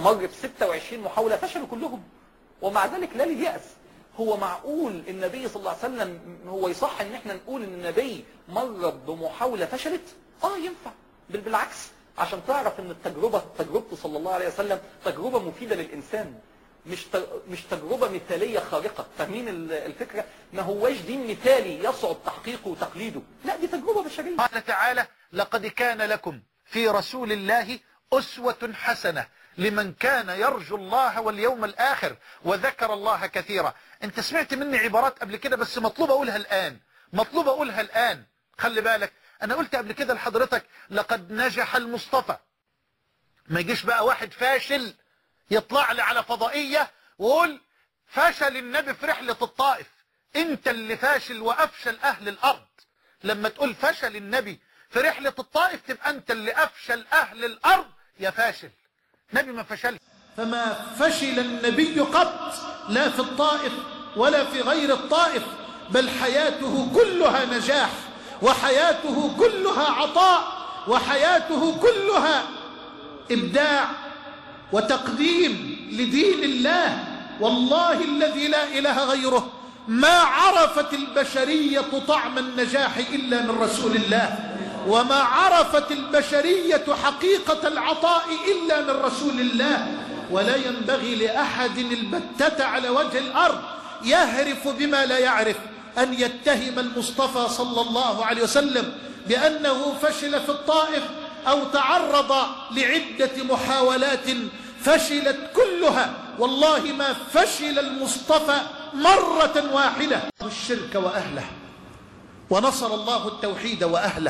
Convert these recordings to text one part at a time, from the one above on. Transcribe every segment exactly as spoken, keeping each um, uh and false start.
مر ب ستة وعشرين محاولة فشلوا كلهم، ومع ذلك لا لليأس. هو معقول النبي صلى الله عليه وسلم هو يصح ان احنا نقول ان النبي مر بمحاولة فشلت؟ اه ينفع، بل بالعكس، عشان تعرف ان التجربة تجربته صلى الله عليه وسلم تجربة مفيدة للإنسان، مش مش تجربة مثالية خارقة. فاهمين الفكرة؟ ما هواش دين مثالي يصعب تحقيقه وتقليده، لا دي تجربة بشرية. قال تعالى: لقد كان لكم في رسول الله أسوة حسنة لمن كان يرجو الله واليوم الآخر وذكر الله كثيرا. انت سمعت مني عبارات قبل كده، بس مطلوب أقولها الآن، مطلوب أقولها الآن. خلي بالك، أنا قلت قبل كده لحضرتك لقد نجح المصطفى. ما يجيش بقى واحد فاشل يطلع لي على فضائية ويقول فشل النبي في رحلة الطائف. انت اللي فاشل وأفشل أهل الأرض. لما تقول فشل النبي في رحلة الطائف تبقى انت اللي أفشل أهل الأرض يا فاشل. نبي ما فشل. فما فشل النبي قط، لا في الطائف ولا في غير الطائف، بل حياته كلها نجاح، وحياته كلها عطاء، وحياته كلها إبداع وتقديم لدين الله. والله الذي لا إله غيره ما عرفت البشرية طعم النجاح إلا من رسول الله، وما عرفت البشرية حقيقة العطاء إلا من رسول الله. ولا ينبغي لأحد البتة على وجه الأرض يهرف بما لا يعرف أن يتهم المصطفى صلى الله عليه وسلم بأنه فشل في الطائف أو تعرض لعدة محاولات فشلت كلها. والله ما فشل المصطفى مرة واحدة. الشرك وأهله، ونصر الله التوحيد وأهله.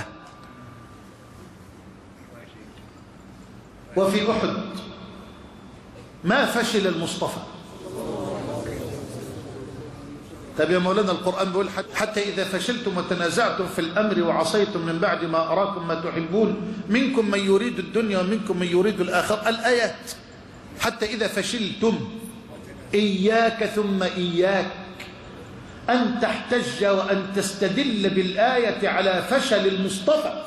وفي أحد ما فشل المصطفى. طب يا مولانا القرآن بيقول حتى إذا فشلتم وتنازعتم في الأمر وعصيتم من بعد ما أراكم ما تحبون منكم من يريد الدنيا ومنكم من يريد الآخرة. الآيات حتى إذا فشلتم. إياك ثم إياك أن تحتج وأن تستدل بالآية على فشل المصطفى،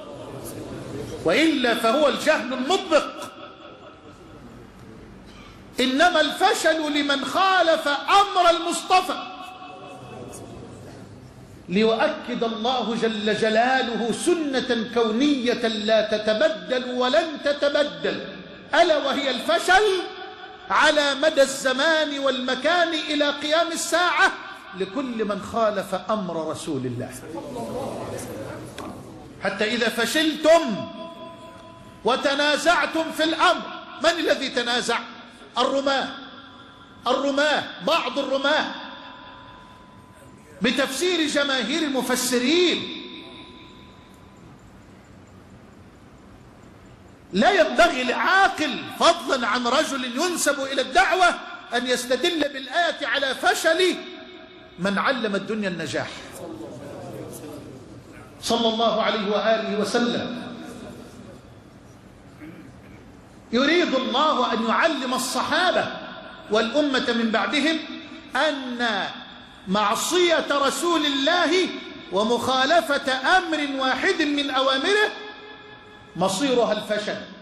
وإلا فهو الجهل المطبق. إنما الفشل لمن خالف أمر المصطفى. ليؤكد الله جل جلاله سنة كونية لا تتبدل ولن تتبدل، ألا وهي الفشل على مدى الزمان والمكان إلى قيام الساعة لكل من خالف أمر رسول الله. حتى إذا فشلتم وتنازعتم في الأمر. من الذي تنازع؟ الرماة. الرماة بعض الرماة بتفسير جماهير المفسرين. لا ينبغي لعاقل فضلا عن رجل ينسب إلى الدعوة أن يستدل بالآية على فشل من علم الدنيا النجاح صلى الله عليه وآله وسلم. يريد الله أن يعلم الصحابة والأمة من بعدهم أن معصية رسول الله ومخالفة أمر واحد من أوامره مصيرها الفشل.